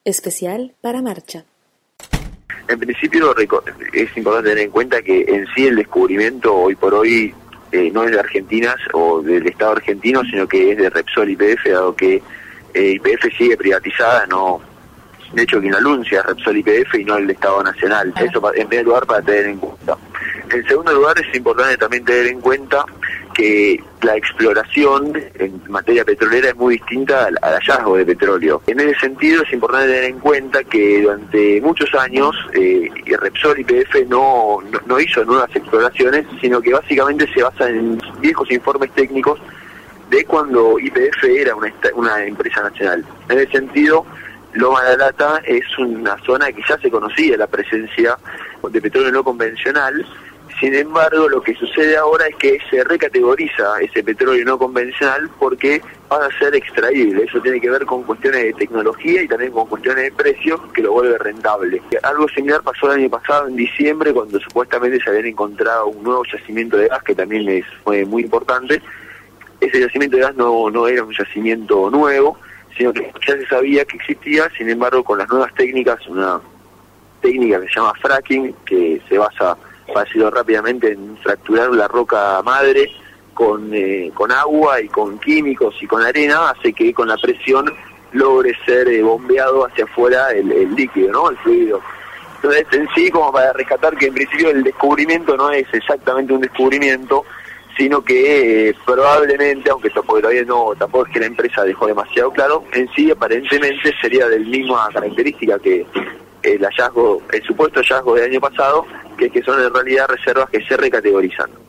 especial para Marcha. En principio es importante tener en cuenta que en sí el descubrimiento hoy por hoy no es de Argentinas o del Estado argentino, sino que es de Repsol YPF, dado que YPF sigue privatizada, de hecho quien lo anuncia es Repsol YPF y no el Estado Nacional. Eso en primer lugar para tener en cuenta. En segundo lugar es importante también tener en cuenta que la exploración en materia petrolera es muy distinta al hallazgo de petróleo. En ese sentido es importante tener en cuenta que durante muchos años Repsol YPF no hizo nuevas exploraciones, sino que básicamente se basa en viejos informes técnicos de cuando YPF era una empresa nacional. En ese sentido, Loma de la Lata es una zona que ya se conocía la presencia de petróleo no convencional. Sin embargo, lo que sucede ahora es que se recategoriza ese petróleo no convencional porque va a ser extraíble. Eso tiene que ver con cuestiones de tecnología y también con cuestiones de precios que lo vuelve rentable. Algo similar pasó el año pasado, en diciembre, cuando supuestamente se habían encontrado un nuevo yacimiento de gas, que también fue muy importante. Ese yacimiento de gas no era un yacimiento nuevo, sino que ya se sabía que existía. Sin embargo, con las nuevas técnicas, una técnica que se llama fracking, que se basa, para decirlo rápidamente, en fracturar la roca madre con agua y con químicos y con arena, hace que con la presión logre ser bombeado hacia afuera el líquido, ¿no? El fluido. Entonces, en sí, como para rescatar que en principio el descubrimiento no es exactamente un descubrimiento, sino que probablemente, aunque todavía tampoco es que la empresa dejó demasiado claro, en sí aparentemente sería de la misma característica que el supuesto hallazgo del año pasado, que son en realidad reservas que se recategorizan.